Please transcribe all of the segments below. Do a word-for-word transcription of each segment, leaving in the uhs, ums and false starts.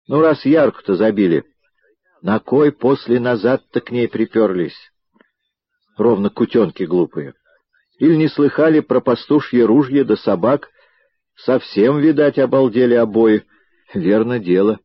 Ну, раз Ярку-то забили, на кой после назад-то к ней приперлись? Ровно кутенки глупые. Или не слыхали про пастушье ружье да собак? Совсем, видать, обалдели обои. Верно дело.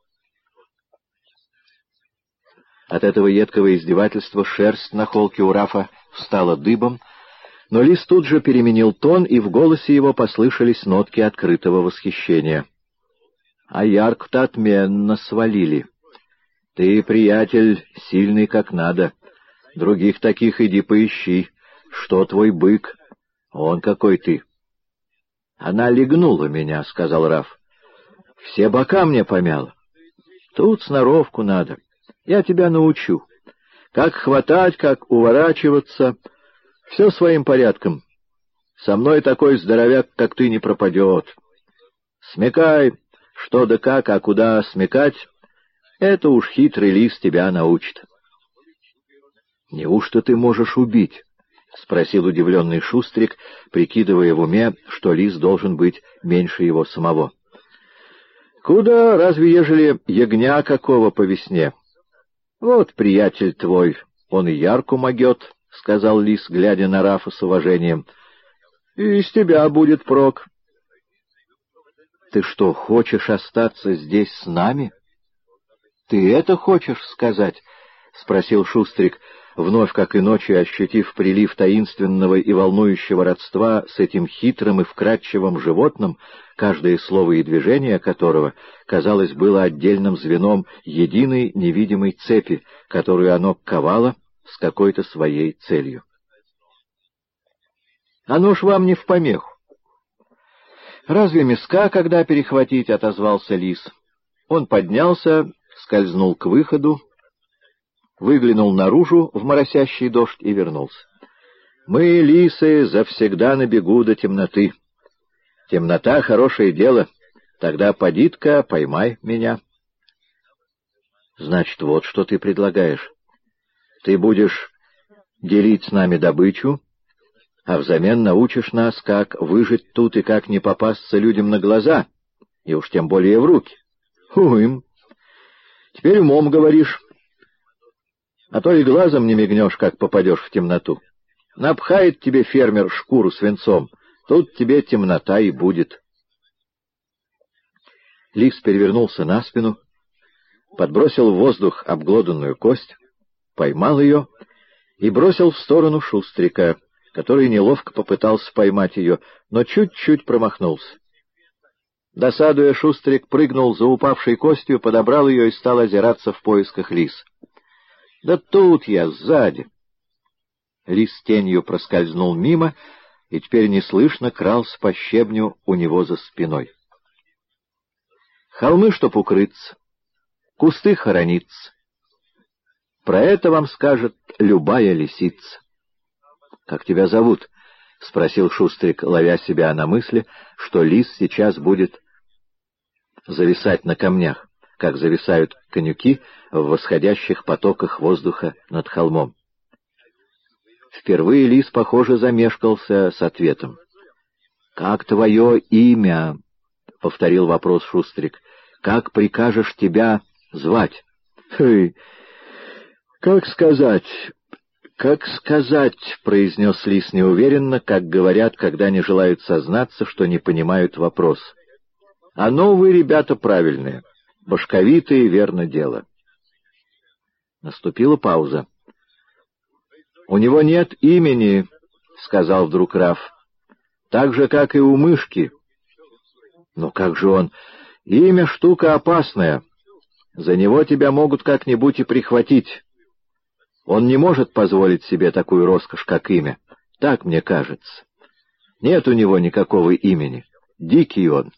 От этого едкого издевательства шерсть на холке у Рафа встала дыбом, но Лис тут же переменил тон, и в голосе его послышались нотки открытого восхищения. — А Ярку-то отменно свалили. Ты, приятель, сильный как надо. Других таких иди поищи. Что твой бык? Он какой ты. — Она легнула меня, — сказал Раф. — Все бока мне помяла. Тут сноровку надо. Я тебя научу. Как хватать, как уворачиваться. Все своим порядком. Со мной такой здоровяк, как ты, не пропадет. Смекай, что да как, а куда смекать, это уж хитрый Лис тебя научит. — Неужто ты можешь убить? — спросил удивленный Шустрик, прикидывая в уме, что Лис должен быть меньше его самого. — Куда, разве ежели ягня какого по весне? — Вот приятель твой, он и Ярку могет, — сказал Лис, глядя на Рафа с уважением. — И из тебя будет прок. — Ты что, хочешь остаться здесь с нами? — Ты это хочешь сказать? — спросил Шустрик, вновь, как и ночью, ощутив прилив таинственного и волнующего родства с этим хитрым и вкрадчивым животным, каждое слово и движение которого, казалось, было отдельным звеном единой невидимой цепи, которую оно ковало с какой-то своей целью. «Оно ж вам не в помеху». «Разве миска, когда перехватить?» — отозвался Лис. Он поднялся, скользнул к выходу, выглянул наружу в моросящий дождь и вернулся. «Мы, лисы, завсегда на бегу до темноты. Темнота — хорошее дело. Тогда поди-ка, поймай меня». «Значит, вот что ты предлагаешь. Ты будешь делить с нами добычу, а взамен научишь нас, как выжить тут и как не попасться людям на глаза, и уж тем более в руки. Уим. Теперь умом говоришь. А то и глазом не мигнешь, как попадешь в темноту. Напхает тебе фермер шкуру свинцом, тут тебе темнота и будет». Лис перевернулся на спину, подбросил в воздух обглоданную кость, поймал ее и бросил в сторону Шустрика, который неловко попытался поймать ее, но чуть-чуть промахнулся. Досадуя, Шустрик прыгнул за упавшей костью, подобрал ее и стал озираться в поисках Лиса. «Да тут я, сзади!» Лис тенью проскользнул мимо и теперь неслышно крался по щебню у него за спиной. Холмы, чтоб укрыться, кусты хорониться. Про это вам скажет любая лисица. — Как тебя зовут? — спросил Шустрик, ловя себя на мысли, что лис сейчас будет зависать на камнях, как зависают конюки в восходящих потоках воздуха над холмом. Впервые лис, похоже, замешкался с ответом. — Как твое имя? — повторил вопрос Шустрик. — Как прикажешь тебя звать? — Хы, как сказать... «Как сказать», — произнес Лис неуверенно, как говорят, когда не желают сознаться, что не понимают вопрос. «А ну вы, ребята, правильные, башковитые, верно дело». Наступила пауза. «У него нет имени», — сказал вдруг Раф, — «так же, как и у мышки». «Но как же он? Имя — штука опасная. За него тебя могут как-нибудь и прихватить». Он не может позволить себе такую роскошь, как имя. Так мне кажется. Нет у него никакого имени. Дикий он.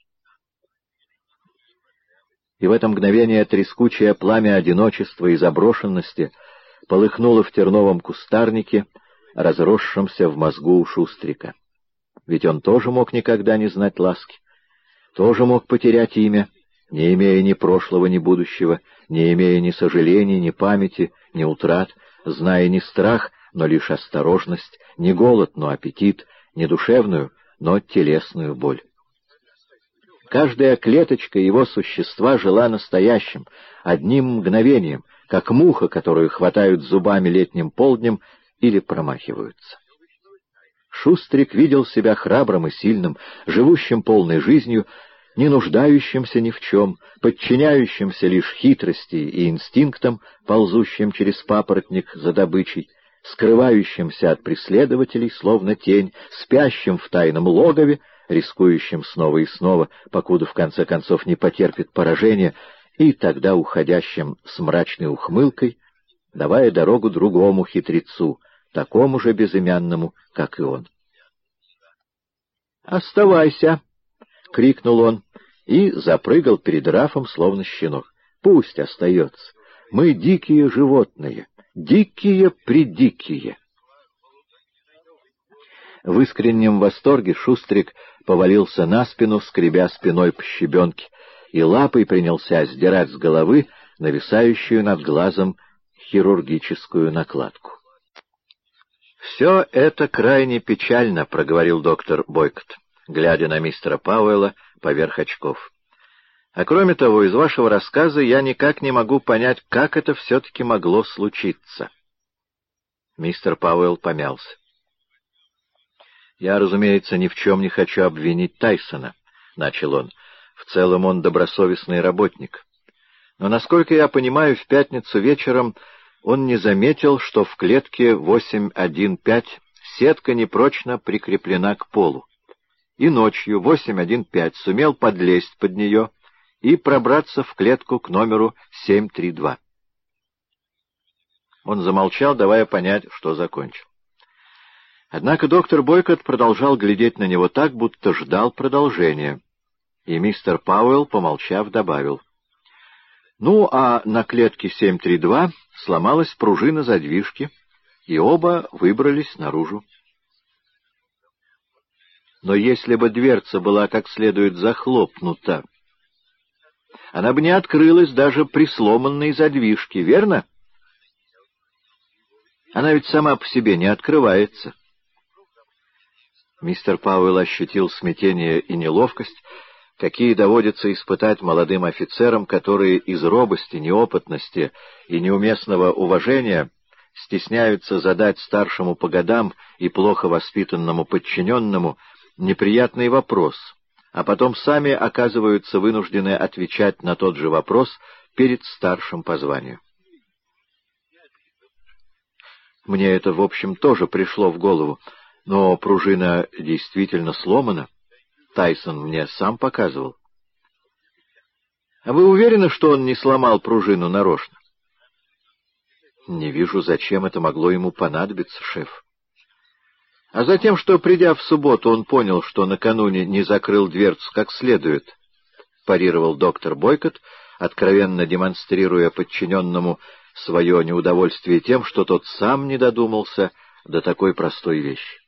И в это мгновение трескучее пламя одиночества и заброшенности полыхнуло в терновом кустарнике, разросшемся в мозгу у Шустрика. Ведь он тоже мог никогда не знать ласки, тоже мог потерять имя, не имея ни прошлого, ни будущего, не имея ни сожалений, ни памяти, ни утрат, зная не страх, но лишь осторожность, не голод, но аппетит, не душевную, но телесную боль. Каждая клеточка его существа жила настоящим, одним мгновением, как муха, которую хватают зубами летним полднем или промахиваются. Шустрик видел себя храбрым и сильным, живущим полной жизнью, не нуждающимся ни в чем, подчиняющимся лишь хитрости и инстинктам, ползущим через папоротник за добычей, скрывающимся от преследователей, словно тень, спящим в тайном логове, рискующим снова и снова, покуда в конце концов не потерпит поражения, и тогда уходящим с мрачной ухмылкой, давая дорогу другому хитрецу, такому же безымянному, как и он. «Оставайся!» — крикнул он и запрыгал перед Рафом, словно щенок. «Пусть остается. Мы дикие животные, дикие-предикие». В искреннем восторге Шустрик повалился на спину, скребя спиной по щебенке, и лапой принялся сдирать с головы нависающую над глазом хирургическую накладку. «Все это крайне печально», — проговорил доктор Бойкот, глядя на мистера Пауэлла поверх очков. «А кроме того, из вашего рассказа я никак не могу понять, как это все-таки могло случиться». Мистер Пауэлл помялся. «Я, разумеется, ни в чем не хочу обвинить Тайсона», — начал он. «В целом он добросовестный работник. Но, насколько я понимаю, в пятницу вечером он не заметил, что в клетке восемь один пять сетка непрочно прикреплена к полу, и ночью восемь один пять сумел подлезть под нее и пробраться в клетку к номеру семь три два. Он замолчал, давая понять, что закончил. Однако доктор Бойкот продолжал глядеть на него так, будто ждал продолжения, и мистер Пауэлл, помолчав, добавил: «Ну, а на клетке семь три два сломалась пружина задвижки, и оба выбрались наружу. Но если бы дверца была как следует захлопнута, она бы не открылась даже при сломанной задвижке, верно? Она ведь сама по себе не открывается». Мистер Пауэлл ощутил смятение и неловкость, какие доводится испытать молодым офицерам, которые из робости, неопытности и неуместного уважения стесняются задать старшему по годам и плохо воспитанному подчиненному неприятный вопрос, а потом сами оказываются вынуждены отвечать на тот же вопрос перед старшим по званию. Мне это, в общем, тоже пришло в голову, но пружина действительно сломана. Тайсон мне сам показывал. А вы уверены, что он не сломал пружину нарочно? Не вижу, зачем это могло ему понадобиться, шеф. А затем, что, придя в субботу, он понял, что накануне не закрыл дверцу как следует, парировал доктор Бойкот, откровенно демонстрируя подчиненному свое неудовольствие тем, что тот сам не додумался до такой простой вещи.